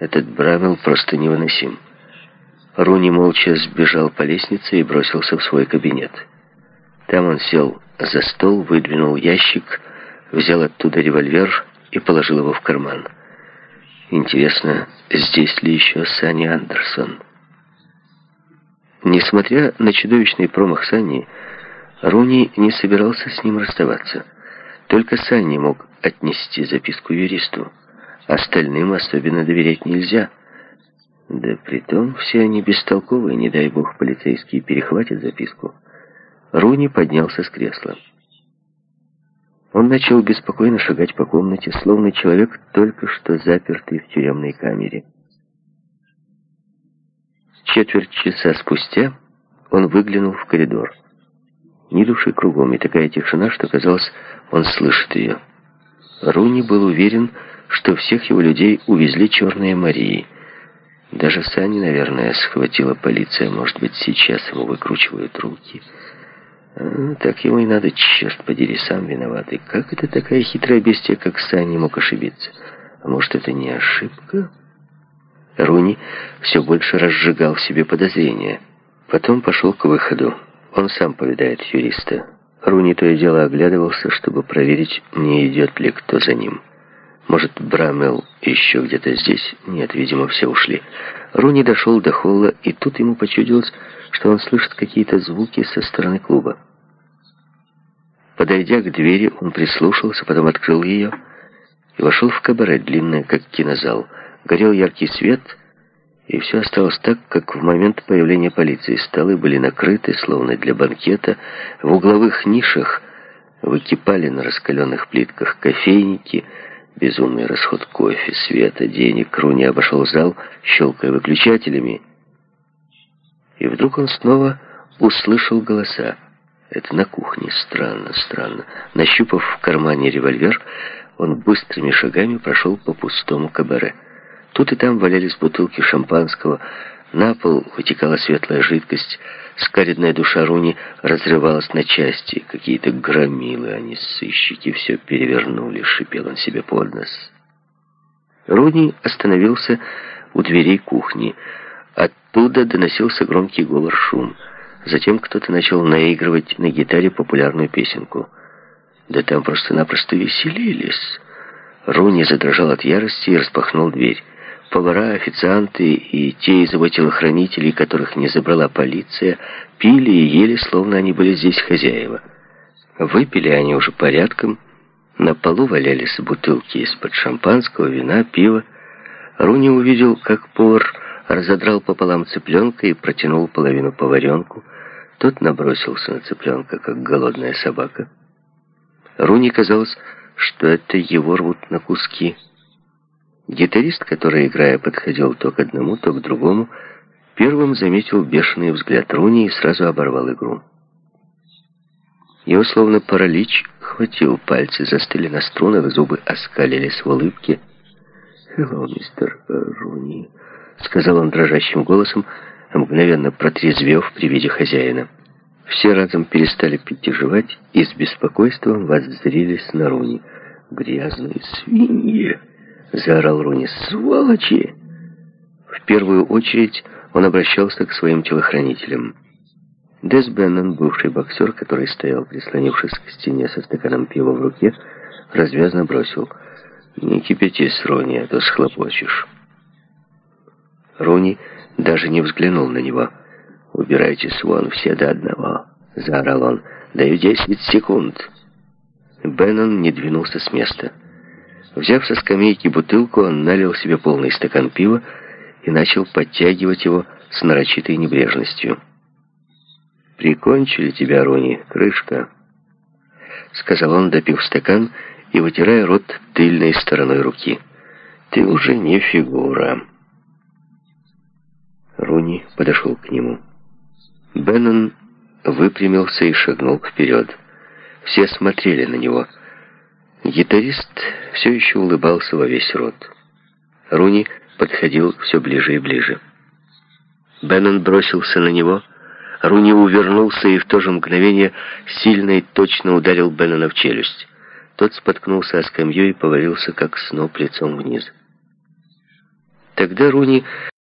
Этот Брамел просто невыносим. Руни молча сбежал по лестнице и бросился в свой кабинет. Там он сел за стол, выдвинул ящик, взял оттуда револьвер и положил его в карман. Интересно, здесь ли еще Санни Андерсон? Несмотря на чудовищный промах Санни, Руни не собирался с ним расставаться. Только Санни мог отнести записку юристу. Остальным особенно доверять нельзя. Да притом все они бестолковые, не дай бог полицейские перехватят записку. Руни поднялся с кресла. Он начал беспокойно шагать по комнате, словно человек, только что запертый в тюремной камере. Четверть часа спустя он выглянул в коридор. Ни души кругом, и такая тишина, что, казалось, он слышит ее. Руни был уверен, что всех его людей увезли черные Марии. Даже Санни, наверное, схватила полиция. Может быть, сейчас ему выкручивают руки. Так ему и надо, черт подери, сам виноватый. Как это такая хитрая бестия, как Санни, мог ошибиться? А может, это не ошибка? Руни все больше разжигал в себе подозрения. Потом пошел к выходу. Он сам повидает юриста. Руни то и дело оглядывался, чтобы проверить, не идет ли кто за ним. Может, Брамел еще где-то здесь? Нет, видимо, все ушли. Руни дошел до холла, и тут ему почудилось, что он слышит какие-то звуки со стороны клуба. Подойдя к двери, он прислушался, потом открыл ее и вошел в кабаре, длинное, как кинозал. Горел яркий свет, и все осталось так, как в момент появления полиции. Столы были накрыты, словно для банкета. В угловых нишах выкипали на раскаленных плитках кофейники. Безумный расход кофе, света, денег. Руни обошел зал, щелкая выключателями. И вдруг он снова услышал голоса. Это на кухне. Странно, странно. Нащупав в кармане револьвер, он быстрыми шагами прошел по пустому кабаре. Тут и там валялись бутылки шампанского. На пол вытекала светлая жидкость. Скаредная душа Руни разрывалась на части. Какие-то громилы, они сыщики, все перевернули, шипел он себе под нос. Руни остановился у дверей кухни. Оттуда доносился громкий говор, шум. Затем кто-то начал наигрывать на гитаре популярную песенку. Да там просто-напросто веселились. Руни задрожал от ярости и распахнул дверь. Повара, официанты и те из его телохранителей, которых не забрала полиция, пили и ели, словно они были здесь хозяева. Выпили они уже порядком. На полу валялись бутылки из-под шампанского, вина, пива. Руни увидел, как повар разодрал пополам цыпленка и протянул половину поваренку. Тот набросился на цыпленка, как голодная собака. Руни казалось, что это его рвут на куски. Гитарист, который, играя, подходил то к одному, то к другому, первым заметил бешеный взгляд Руни и сразу оборвал игру. Его словно паралич хватил, пальцы застыли на струнах, зубы оскалились в улыбке. «Hello, мистер Руни», — сказал он дрожащим голосом, мгновенно протрезвев при виде хозяина. Все разом перестали пить и жевать и с беспокойством воззрились на Руни. «Грязные свиньи!» — заорал Руни. «Сволочи!» В первую очередь он обращался к своим телохранителям. Дес Беннон, бывший боксер, который стоял, прислонившись к стене со стаканом пива в руке, развязно бросил: «Не кипятись, Руни, а то схлопочешь». Руни даже не взглянул на него. «Убирайтесь вон все до одного», — заорал он. «Даю 10 секунд». Беннон не двинулся с места. Взяв со скамейки бутылку, он налил себе полный стакан пива и начал подтягивать его с нарочитой небрежностью. «Прикончили тебя, Руни, крышка», — сказал он, допив стакан и вытирая рот тыльной стороной руки. «Ты уже не фигура». Руни подошел к нему. Беннон выпрямился и шагнул вперед. Все смотрели на него. Гитарист все еще улыбался во весь рот. Руни подходил все ближе и ближе. Беннон бросился на него. Руни увернулся и в то же мгновение сильно и точно ударил Беннона в челюсть. Тот споткнулся о скамью и повалился, как сноп, лицом вниз. Тогда Руни